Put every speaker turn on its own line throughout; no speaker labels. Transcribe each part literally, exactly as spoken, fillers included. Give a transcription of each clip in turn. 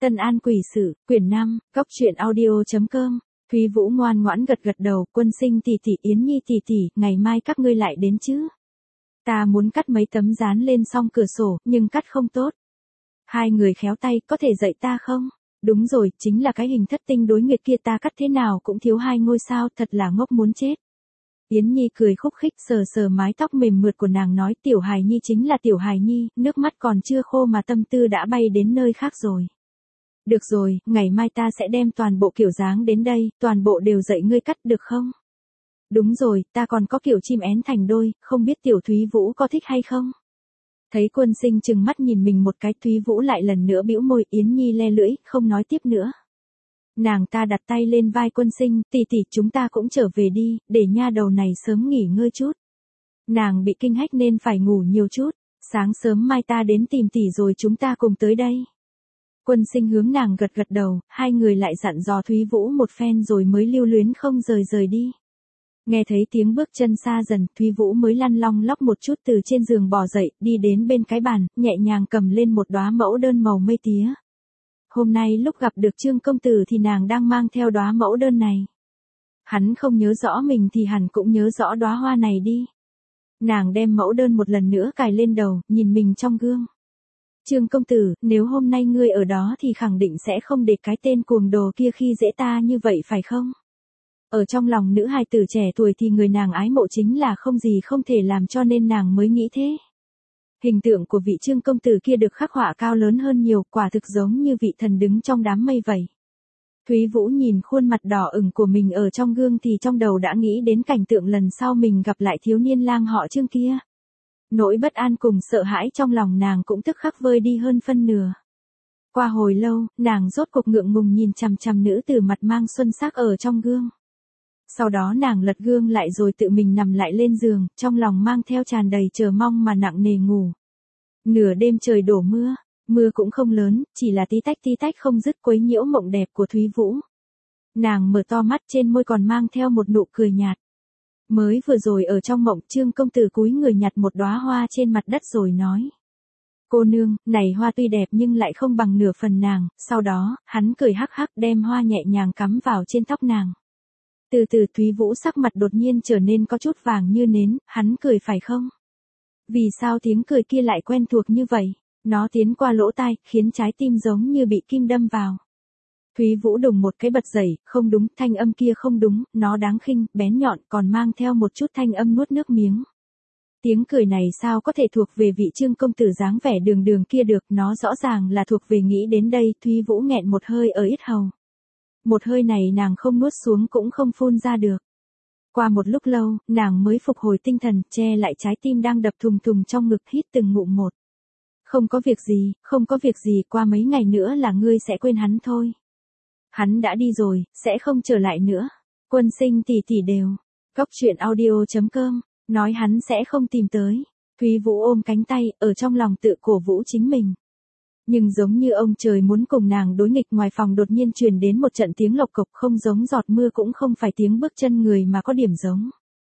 Tân An Quỷ Sự, quyển năm, góc truyện audio.com. Thúy Vũ ngoan ngoãn gật gật đầu, Quân Sinh tỷ tỷ, Yến Nhi tỷ tỷ, ngày mai các ngươi lại đến chứ? Ta muốn cắt mấy tấm dán lên song cửa sổ, nhưng cắt không tốt. Hai người khéo tay, có thể dạy ta không? Đúng rồi, chính là cái hình thất tinh đối nguyệt kia, ta cắt thế nào cũng thiếu hai ngôi sao, thật là ngốc muốn chết. Yến Nhi cười khúc khích, sờ sờ mái tóc mềm mượt của nàng nói, Tiểu Hài Nhi chính là Tiểu Hài Nhi, nước mắt còn chưa khô mà tâm tư đã bay đến nơi khác rồi. Được rồi, ngày mai ta sẽ đem toàn bộ kiểu dáng đến đây, toàn bộ đều dạy ngươi cắt được không? Đúng rồi, ta còn có kiểu chim én thành đôi, không biết Tiểu Thúy Vũ có thích hay không? Thấy Quân Sinh trừng mắt nhìn mình một cái, Thúy Vũ lại lần nữa bĩu môi, Yến Nhi le lưỡi, không nói tiếp nữa. Nàng ta đặt tay lên vai Quân Sinh, tỷ tỷ, chúng ta cũng trở về đi, để nha đầu này sớm nghỉ ngơi chút. Nàng bị kinh hách nên phải ngủ nhiều chút, sáng sớm mai ta đến tìm tỷ rồi chúng ta cùng tới đây. Quân Sinh hướng nàng gật gật đầu, hai người lại dặn dò Thúy Vũ một phen rồi mới lưu luyến không rời rời đi. Nghe thấy tiếng bước chân xa dần, Thúy Vũ mới lăn long lóc một chút từ trên giường bò dậy, đi đến bên cái bàn, nhẹ nhàng cầm lên một đóa mẫu đơn màu mây tía. Hôm nay lúc gặp được Trương công tử thì nàng đang mang theo đóa mẫu đơn này. Hắn không nhớ rõ mình thì hẳn cũng nhớ rõ đóa hoa này đi. Nàng đem mẫu đơn một lần nữa cài lên đầu, nhìn mình trong gương. Trương công tử, nếu hôm nay ngươi ở đó thì khẳng định sẽ không để cái tên cuồng đồ kia khi dễ ta như vậy phải không? Ở trong lòng nữ hài tử trẻ tuổi thì người nàng ái mộ chính là không gì không thể làm, cho nên nàng mới nghĩ thế. Hình tượng của vị Trương công tử kia được khắc họa cao lớn hơn nhiều, quả thực giống như vị thần đứng trong đám mây vậy. Thúy Vũ nhìn khuôn mặt đỏ ửng của mình ở trong gương thì trong đầu đã nghĩ đến cảnh tượng lần sau mình gặp lại thiếu niên lang họ Trương kia. Nỗi bất an cùng sợ hãi trong lòng nàng cũng tức khắc vơi đi hơn phân nửa. Qua hồi lâu, nàng rốt cuộc ngượng ngùng nhìn chằm chằm nữ tử mặt mang xuân sắc ở trong gương. Sau đó nàng lật gương lại rồi tự mình nằm lại lên giường, trong lòng mang theo tràn đầy chờ mong mà nặng nề ngủ. Nửa đêm trời đổ mưa, mưa cũng không lớn, chỉ là tí tách tí tách không dứt quấy nhiễu mộng đẹp của Thúy Vũ. Nàng mở to mắt, trên môi còn mang theo một nụ cười nhạt. Mới vừa rồi ở trong mộng, Trương công tử cúi người nhặt một đóa hoa trên mặt đất rồi nói. Cô nương, này hoa tuy đẹp nhưng lại không bằng nửa phần nàng, sau đó, hắn cười hắc hắc đem hoa nhẹ nhàng cắm vào trên tóc nàng. Từ từ Thúy Vũ sắc mặt đột nhiên trở nên có chút vàng như nến, hắn cười phải không? Vì sao tiếng cười kia lại quen thuộc như vậy? Nó tiến qua lỗ tai, khiến trái tim giống như bị kim đâm vào. Thúy Vũ đùng một cái bật dậy, không đúng, thanh âm kia không đúng, nó đáng khinh, bén nhọn, còn mang theo một chút thanh âm nuốt nước miếng. Tiếng cười này sao có thể thuộc về vị Trương công tử dáng vẻ đường đường kia được, nó rõ ràng là thuộc về nghĩ đến đây, Thúy Vũ nghẹn một hơi ở yết hầu. Một hơi này nàng không nuốt xuống cũng không phun ra được. Qua một lúc lâu, nàng mới phục hồi tinh thần, che lại trái tim đang đập thùng thùng trong ngực, hít từng ngụm một. Không có việc gì, không có việc gì, qua mấy ngày nữa là ngươi sẽ quên hắn thôi. Hắn đã đi rồi, sẽ không trở lại nữa. Quân Sinh tỷ tỷ đều. Góc truyện audio.com, nói hắn sẽ không tìm tới. Thúy Vũ ôm cánh tay, ở trong lòng tự cổ vũ chính mình. Nhưng giống như ông trời muốn cùng nàng đối nghịch, ngoài phòng đột nhiên truyền đến một trận tiếng lộc cộc, không giống giọt mưa cũng không phải tiếng bước chân người mà có điểm giống.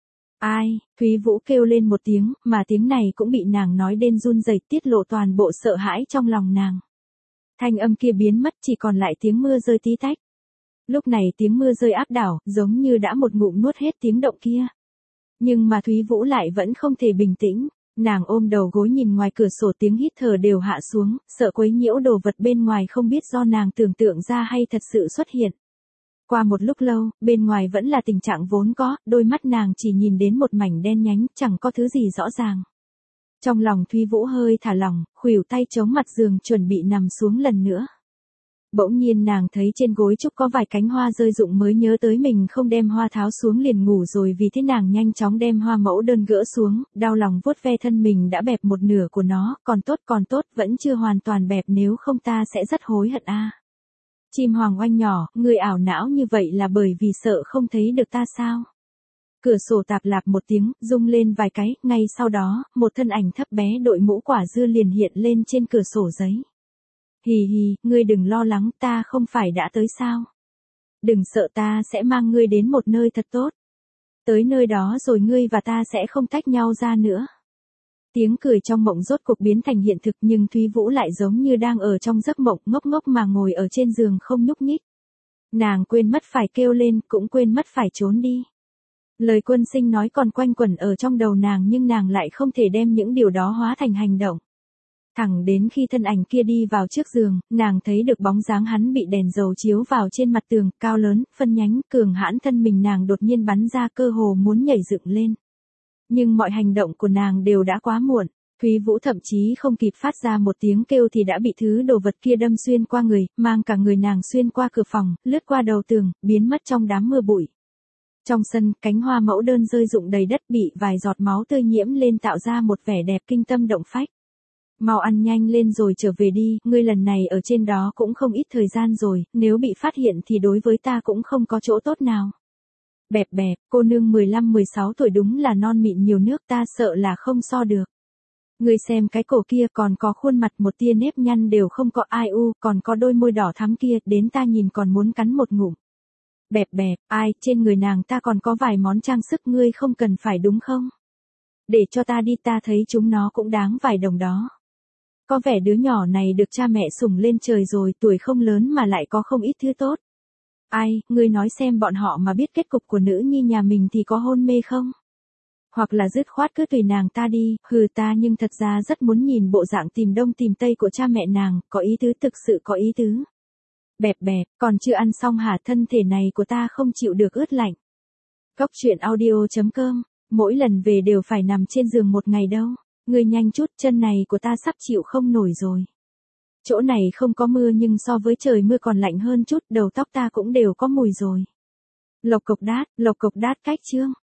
Ai, Thúy Vũ kêu lên một tiếng, mà tiếng này cũng bị nàng nói đến run rẩy, tiết lộ toàn bộ sợ hãi trong lòng nàng. Thanh âm kia biến mất, chỉ còn lại tiếng mưa rơi tí tách. Lúc này tiếng mưa rơi áp đảo, giống như đã một ngụm nuốt hết tiếng động kia. Nhưng mà Thúy Vũ lại vẫn không thể bình tĩnh. Nàng ôm đầu gối nhìn ngoài cửa sổ, tiếng hít thở đều hạ xuống, sợ quấy nhiễu đồ vật bên ngoài không biết do nàng tưởng tượng ra hay thật sự xuất hiện. Qua một lúc lâu, bên ngoài vẫn là tình trạng vốn có, đôi mắt nàng chỉ nhìn đến một mảnh đen nhánh, chẳng có thứ gì rõ ràng. Trong lòng Thúy Vũ hơi thả lỏng, khuỷu tay chống mặt giường chuẩn bị nằm xuống lần nữa. Bỗng nhiên nàng thấy trên gối trúc có vài cánh hoa rơi rụng, mới nhớ tới mình không đem hoa tháo xuống liền ngủ rồi, vì thế nàng nhanh chóng đem hoa mẫu đơn gỡ xuống, đau lòng vuốt ve thân mình đã bẹp một nửa của nó, còn tốt còn tốt, vẫn chưa hoàn toàn bẹp, nếu không ta sẽ rất hối hận a. Chim hoàng oanh nhỏ, người ảo não như vậy là bởi vì sợ không thấy được ta sao? Cửa sổ tạp lạp một tiếng, rung lên vài cái, ngay sau đó, một thân ảnh thấp bé đội mũ quả dưa liền hiện lên trên cửa sổ giấy. Hì hì, ngươi đừng lo lắng, ta không phải đã tới sao? Đừng sợ, ta sẽ mang ngươi đến một nơi thật tốt. Tới nơi đó rồi ngươi và ta sẽ không tách nhau ra nữa. Tiếng cười trong mộng rốt cuộc biến thành hiện thực nhưng Thúy Vũ lại giống như đang ở trong giấc mộng ngốc ngốc mà ngồi ở trên giường không nhúc nhích. Nàng quên mất phải kêu lên, cũng quên mất phải trốn đi. Lời Quân Sinh nói còn quanh quẩn ở trong đầu nàng nhưng nàng lại không thể đem những điều đó hóa thành hành động. Thẳng đến khi thân ảnh kia đi vào trước giường, nàng thấy được bóng dáng hắn bị đèn dầu chiếu vào trên mặt tường, cao lớn, phân nhánh, cường hãn thân mình nàng đột nhiên bắn ra cơ hồ muốn nhảy dựng lên. Nhưng mọi hành động của nàng đều đã quá muộn. Thúy Vũ thậm chí không kịp phát ra một tiếng kêu thì đã bị thứ đồ vật kia đâm xuyên qua người, mang cả người nàng xuyên qua cửa phòng, lướt qua đầu tường, biến mất trong đám mưa bụi. Trong sân, cánh hoa mẫu đơn rơi rụng đầy đất bị vài giọt máu tươi nhiễm lên tạo ra một vẻ đẹp kinh tâm động phách. Mau ăn nhanh lên rồi trở về đi, ngươi lần này ở trên đó cũng không ít thời gian rồi, nếu bị phát hiện thì đối với ta cũng không có chỗ tốt nào. Bẹp bẹp, cô nương mười lăm mười sáu tuổi đúng là non mịn nhiều nước, ta sợ là không so được. Ngươi xem cái cổ kia, còn có khuôn mặt một tia nếp nhăn đều không có, ai u, còn có đôi môi đỏ thắm kia, đến ta nhìn còn muốn cắn một ngụm. Bẹp bẹp, ai, trên người nàng ta còn có vài món trang sức, ngươi không cần phải đúng không? Để cho ta đi, ta thấy chúng nó cũng đáng vài đồng đó. Có vẻ đứa nhỏ này được cha mẹ sủng lên trời rồi, tuổi không lớn mà lại có không ít thứ tốt. Ai, ngươi nói xem bọn họ mà biết kết cục của nữ nhi nhà mình thì có hôn mê không? Hoặc là dứt khoát cứ tùy nàng ta đi, hừ ta nhưng thật ra rất muốn nhìn bộ dạng tìm đông tìm tây của cha mẹ nàng, có ý tứ, thực sự có ý tứ. Bẹp bẹp, còn chưa ăn xong hả, thân thể này của ta không chịu được ướt lạnh. Cốc truyện audio chấm com, mỗi lần về đều phải nằm trên giường một ngày đâu. Ngươi nhanh chút, chân này của ta sắp chịu không nổi rồi. Chỗ này không có mưa nhưng so với trời mưa còn lạnh hơn chút, đầu tóc ta cũng đều có mùi rồi. Lộc cộc đát, lộc cộc đát cách chương.